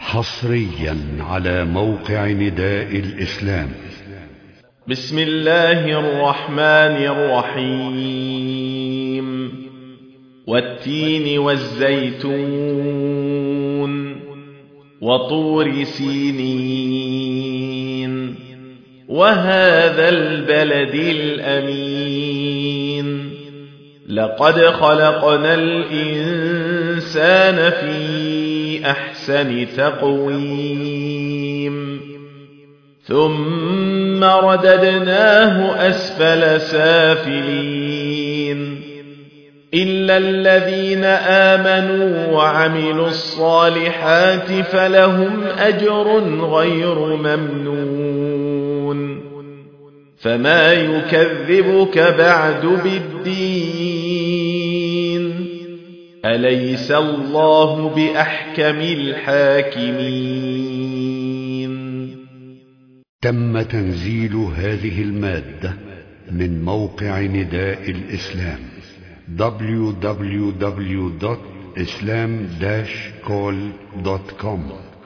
حصريا على موقع نداء الإسلام. بسم الله الرحمن الرحيم. والتين والزيتون وطور سينين وهذا البلد الأمين لقد خلقنا الإنسان في أحسن تقويم ثم رددناه أسفل سافلين إلا الذين آمنوا وعملوا الصالحات فلهم أجر غير ممنون فما يكذبك بعد بالدين أليس الله بأحكم الحاكمين. تم تنزيل هذه المادة من موقع نداء الإسلام www.islam-call.com